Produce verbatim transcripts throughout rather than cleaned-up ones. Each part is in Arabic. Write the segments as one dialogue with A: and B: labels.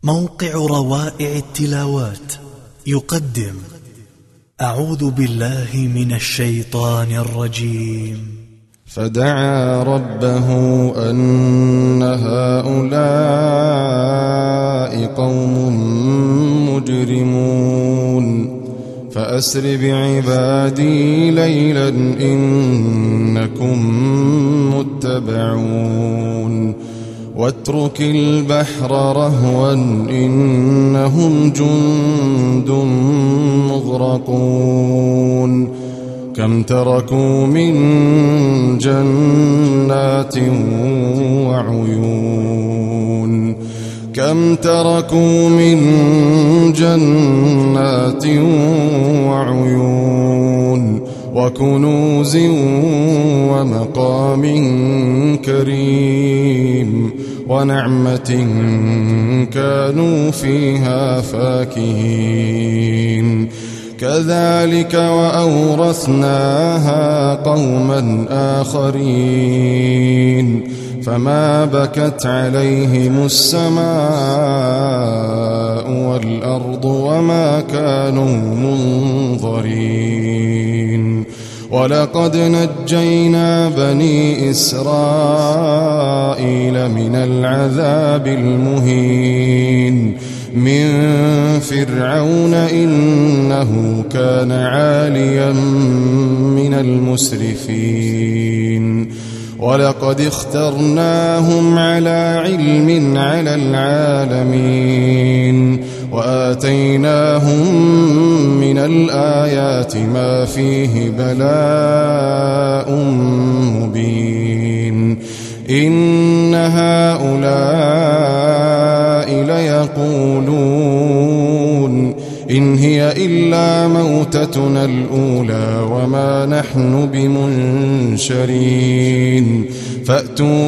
A: موقع روائع التلاوات يقدم أعوذ بالله من الشيطان الرجيم.
B: فدعا ربه أن هؤلاء قوم مجرمون فأسر بعبادي ليلا إنكم متبعون واترك البحر رهوا إنهم جند مغرقون كم تركوا من جنات وعيون كم تركوا من جنات وعيون وكنوز ومقام كريم ونعمة كانوا فيها فاكهين كذلك وأورثناها قوما آخرين فما بكت عليهم السماء والأرض وما كانوا منظرين ولقد نجينا بني إسرائيل من العذاب المهين من فرعون إنه كان عاليا من المسرفين ولقد اخترناهم على علم على العالمين وآتيناهم من الآيات ما فيه بلاء مبين إن هؤلاء ليقولون إن هي إلا موتتنا الأولى وما نحن بمنشرين فأتوا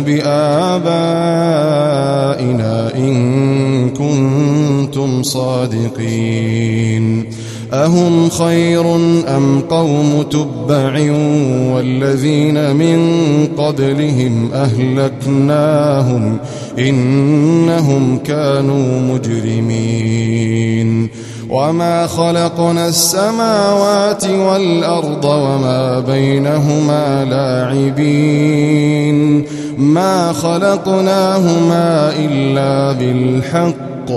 B: بآبائنا إن كنتم صادقين أهم خير أم قوم تبع والذين من قبلهم أهلكناهم إنهم كانوا مجرمين وما خلقنا السماوات والأرض وما بينهما لاعبين ما خلقناهما إلا بالحق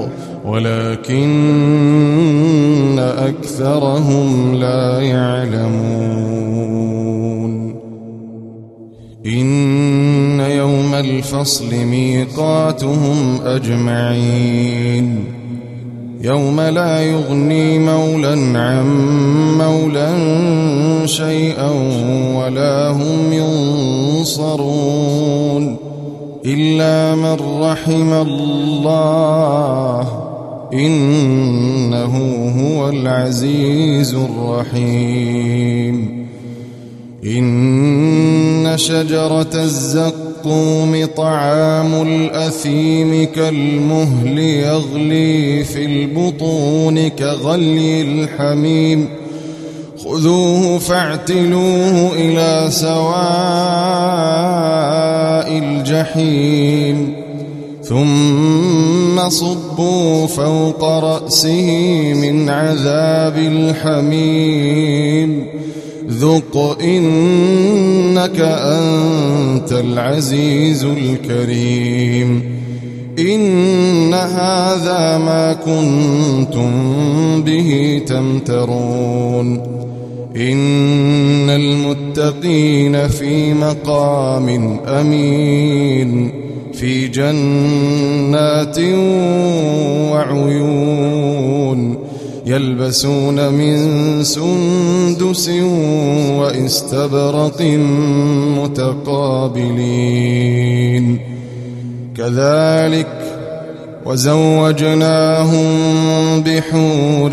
B: ولكن أكثرهم لا يعلمون إن يوم الفصل ميقاتهم أجمعين يوم لا يغني مولى عن مولى شيئا ولا هم ينصرون إلا من رحم الله إنه هو العزيز الرحيم إن شجرة الزقوم طعام الأثيم كالمهل يغلي في البطون كغلي الحميم خذوه فاعتلوه إلى سواء الجحيم ثم صبوا فوق رأسه من عذاب الحميم ذق إنك أنت العزيز الكريم إن هذا ما كنتم به تمترون إن المتقين في مقام أمين في جنات وعيون يلبسون من سندس وإستبرق متقابلين كذلك وزوجناهم بحور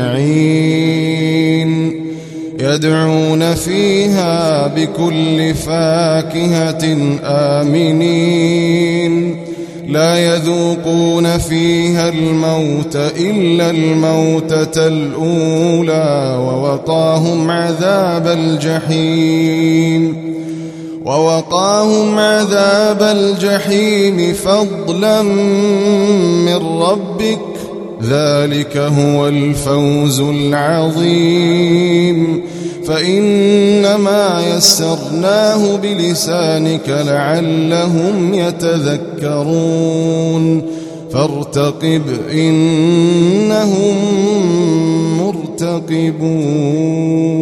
B: عين يدعون فيها بكل فاكهة آمنين لا يذوقون فيها الموت إلا الموتة الأولى ووقاهم عذاب الجحيم ووقاهم عذاب الجحيم فضلا من ربك ذلك هو الفوز العظيم فإنما يسرناه بلسانك لعلهم يتذكرون فارتقب إنهم مرتقبون